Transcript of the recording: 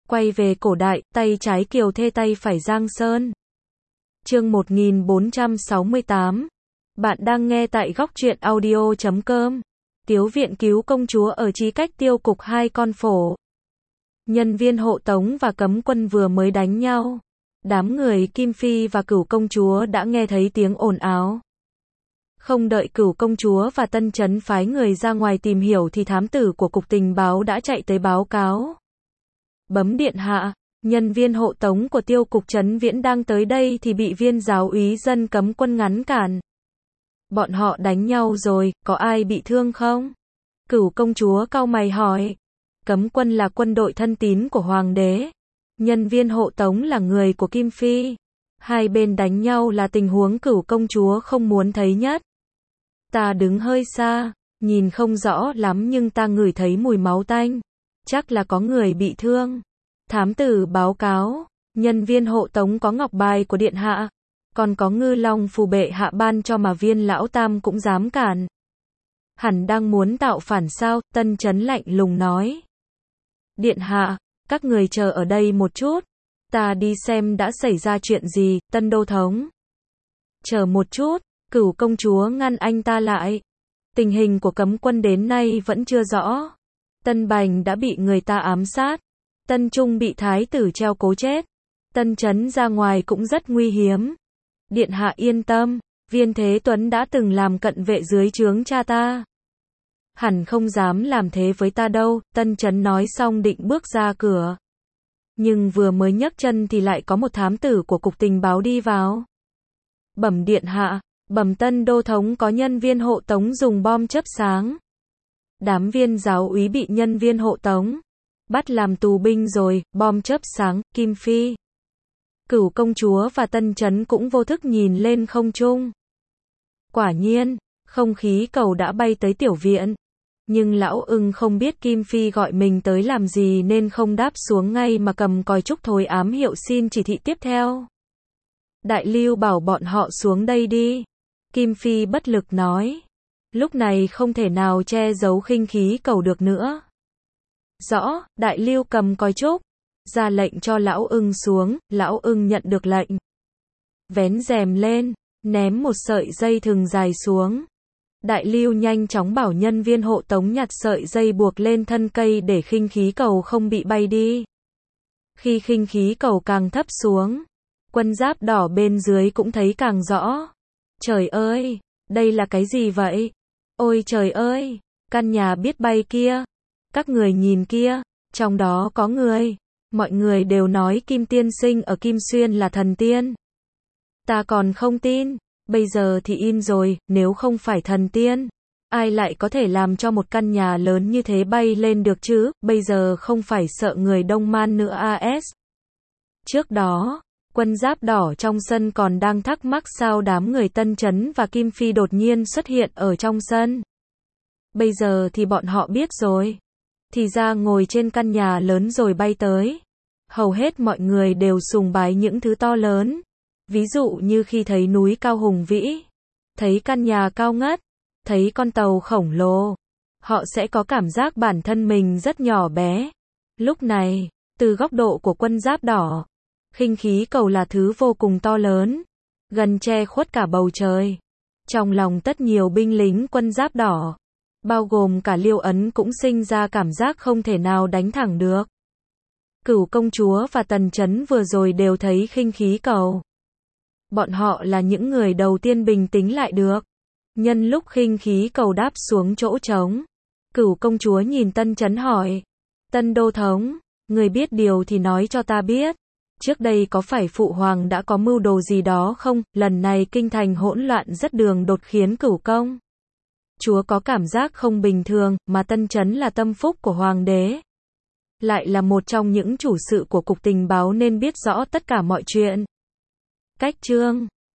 Quay về cổ đại, tay trái Kiều Thê tay phải Giang Sơn. Chương 1468. Bạn đang nghe tại góc truyện audio.com. Tiếu viện cứu công chúa ở Chí Cách Tiêu Cục 2 con phổ. Nhân viên hộ tống và cấm quân vừa mới đánh nhau. Đám người Kim Phi và Cửu công chúa đã nghe thấy tiếng ồn ào. Không đợi Cửu công chúa và Tân Chấn phái người ra ngoài tìm hiểu thì thám tử của cục tình báo đã chạy tới báo cáo. Bấm điện hạ, nhân viên hộ tống của Tiêu cục Trấn Viễn đang tới đây thì bị viên giáo úy dân cấm quân ngăn cản. Bọn họ đánh nhau rồi, có ai bị thương không? Cửu công chúa cau mày hỏi. Cấm quân là quân đội thân tín của hoàng đế. Nhân viên hộ tống là người của Kim Phi. Hai bên đánh nhau là tình huống Cửu công chúa không muốn thấy nhất. Ta đứng hơi xa, nhìn không rõ lắm nhưng ta ngửi thấy mùi máu tanh. Chắc là có người bị thương. Thám tử báo cáo, nhân viên hộ tống có ngọc bài của điện hạ, còn có ngư long phù bệ hạ ban cho mà viên lão tam cũng dám cản. Hẳn đang muốn tạo phản sao? Tân Chấn lạnh lùng nói. Điện hạ, các người chờ ở đây một chút, ta đi xem đã xảy ra chuyện gì. Tân đô thống. Chờ một chút, Cửu công chúa ngăn anh ta lại. Tình hình của cấm quân đến nay vẫn chưa rõ. Tân Bành đã bị người ta ám sát. Tân Trung bị thái tử treo cố chết. Tân Chấn ra ngoài cũng rất nguy hiểm. Điện hạ yên tâm, Viên Thế Tuấn đã từng làm cận vệ dưới trướng cha ta. Hẳn không dám làm thế với ta đâu. Tân Chấn nói xong định bước ra cửa. Nhưng vừa mới nhấc chân thì lại có một thám tử của cục tình báo đi vào. Bẩm điện hạ, bẩm Tân đô thống có nhân viên hộ tống dùng bom chớp sáng. Đám viên giáo úy bị nhân viên hộ tống bắt làm tù binh rồi. Bom chớp sáng. Kim Phi, Cửu công chúa và Tân Chấn cũng vô thức nhìn lên không trung. Quả nhiên, không khí cầu đã bay tới tiểu viện. Nhưng lão ưng không biết Kim Phi gọi mình tới làm gì nên không đáp xuống ngay mà cầm còi trúc thối ám hiệu xin chỉ thị tiếp theo. Đại lưu bảo bọn họ xuống đây đi. Kim Phi bất lực nói. Lúc này không thể nào che giấu khinh khí cầu được nữa. Rõ, đại lưu cầm còi trúc, ra lệnh cho lão ưng xuống. Lão ưng nhận được lệnh, vén rèm lên, ném một sợi dây thừng dài xuống. Đại lưu nhanh chóng bảo nhân viên hộ tống nhặt sợi dây buộc lên thân cây để khinh khí cầu không bị bay đi. Khi khinh khí cầu càng thấp xuống, quân giáp đỏ bên dưới cũng thấy càng rõ. Trời ơi, đây là cái gì vậy? Ôi trời ơi, căn nhà biết bay kia. Các người nhìn kia, trong đó có người. Mọi người đều nói Kim tiên sinh ở Kim Xuyên là thần tiên. Ta còn không tin, bây giờ thì in rồi, nếu không phải thần tiên, ai lại có thể làm cho một căn nhà lớn như thế bay lên được chứ? Bây giờ không phải sợ người Đông Man nữa AS. Trước đó, quân giáp đỏ trong sân còn đang thắc mắc sao đám người Tân Chấn và Kim Phi đột nhiên xuất hiện ở trong sân. Bây giờ thì bọn họ biết rồi. Thì ra ngồi trên căn nhà lớn rồi bay tới. Hầu hết mọi người đều sùng bái những thứ to lớn. Ví dụ như khi thấy núi cao hùng vĩ, thấy căn nhà cao ngất, thấy con tàu khổng lồ, họ sẽ có cảm giác bản thân mình rất nhỏ bé. Lúc này, từ góc độ của quân giáp đỏ, khinh khí cầu là thứ vô cùng to lớn, gần che khuất cả bầu trời. Trong lòng tất nhiều binh lính quân giáp đỏ, bao gồm cả Liêu Ấn cũng sinh ra cảm giác không thể nào đánh thẳng được. Cửu công chúa và Tần Chấn vừa rồi đều thấy khinh khí cầu. Bọn họ là những người đầu tiên bình tĩnh lại được. Nhân lúc khinh khí cầu đáp xuống chỗ trống, Cửu công chúa nhìn Tân Chấn hỏi. Tân đô thống, người biết điều thì nói cho ta biết. Trước đây có phải phụ hoàng đã có mưu đồ gì đó không? Lần này kinh thành hỗn loạn rất đường đột khiến Cửu công chúa có cảm giác không bình thường, mà Tân Chấn là tâm phúc của hoàng đế, lại là một trong những chủ sự của cục tình báo nên biết rõ tất cả mọi chuyện. Cách chương